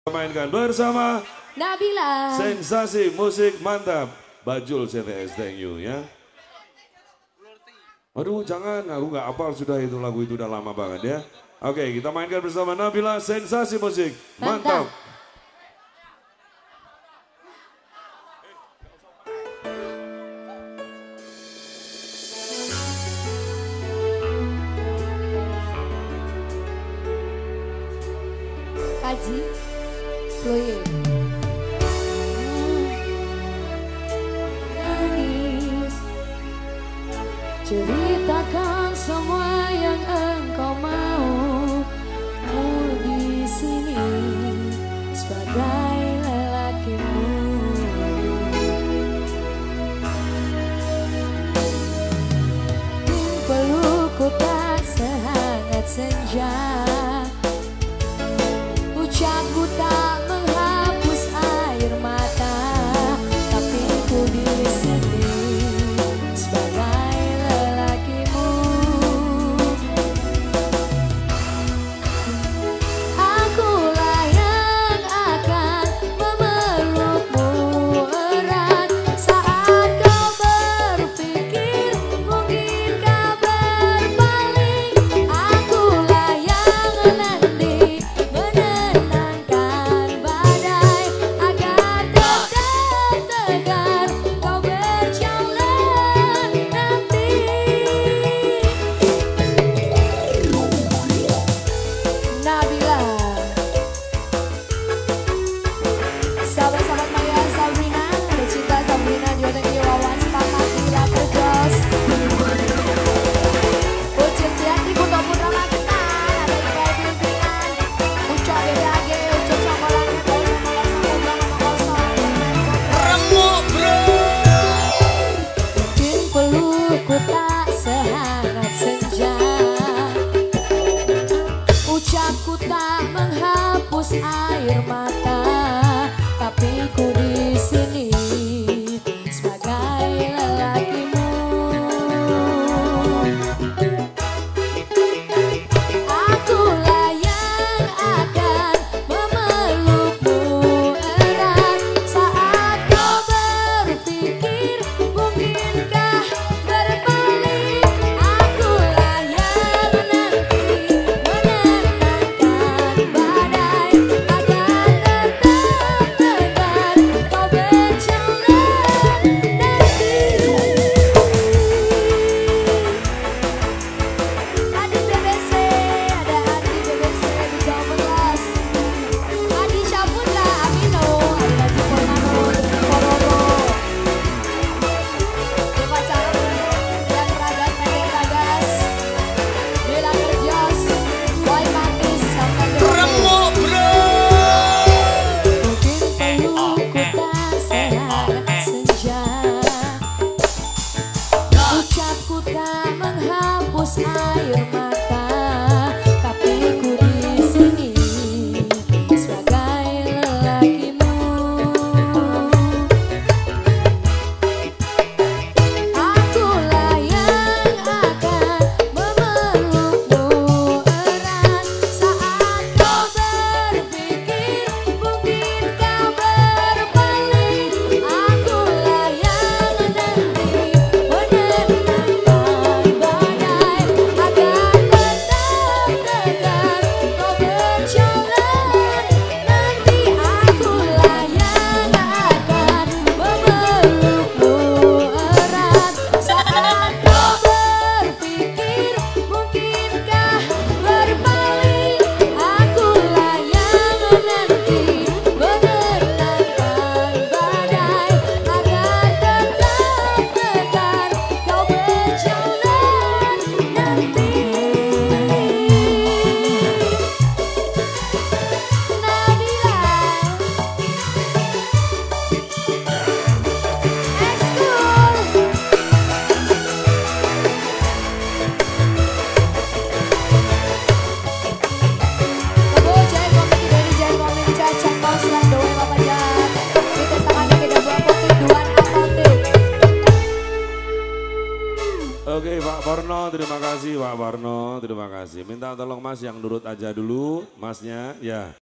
Mainkan bersama Nabila. Sensasi musik mantap. Bajul CTS, thank you ya. Aduh jangan, aku nggak hafal sudah itu lagu itu udah lama banget ya. Oke, kita mainkan bersama Nabila Sensasi musik mantap. Kaji, Chloe. Nangis, ceritakan semua yang engkau mau di sini sebagai lelakimu. Pelukku tak sehangat senja. Ucapku tak menghapus air mata, tapi ku di sini sebagai lelakimu. Akulah yang akan memelukmu erat saat kau berpikir mungkinkah berpaling. Akulah yang nanti ku tak sehangat senja. Ucapku tak menghapus air mata, tapi ku di sini sebagai lelakimu. Akulah yang akan memelukmu erat saat kau berpikir mungkinkah ucapku tak menghapus air mata, tapi ku di sini sebagai lelakimu. Akulah yang akan memelukmu erat saat kau berpikir mungkinkah berpaling. Akulah yang nanti Oke Pak Parno, terima kasih Pak Parno, terima kasih. Minta tolong Mas yang nurut aja dulu, Masnya ya.